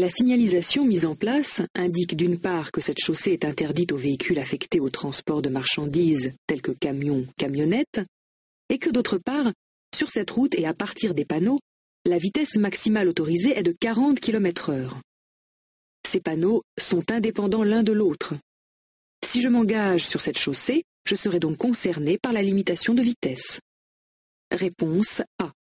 La signalisation mise en place indique d'une part que cette chaussée est interdite aux véhicules affectés au transport de marchandises tels que camions, camionnettes, et que d'autre part, sur cette route et à partir des panneaux, la vitesse maximale autorisée est de 40 km/h. Ces panneaux sont indépendants l'un de l'autre. Si je m'engage sur cette chaussée, je serai donc concerné par la limitation de vitesse. Réponse A.